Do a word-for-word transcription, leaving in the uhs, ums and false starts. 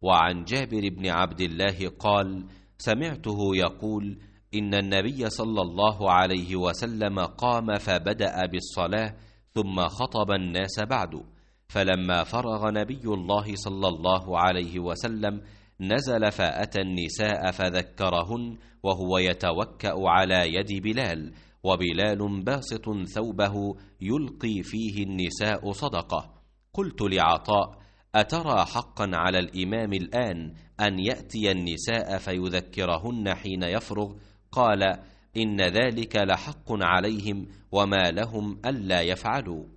وعن جابر بن عبد الله قال: سمعته يقول: إن النبي صلى الله عليه وسلم قام فبدأ بالصلاة ثم خطب الناس بعد، فلما فرغ نبي الله صلى الله عليه وسلم نزل فأتى النساء فذكرهن وهو يتوكأ على يد بلال، وبلال باسط ثوبه يلقي فيه النساء صدقة. قلت لعطاء: أترى حقا على الإمام الآن أن يأتي النساء فيذكرهن حين يفرغ؟ قال: إن ذلك لحق عليهم وما لهم ألا يفعلوا.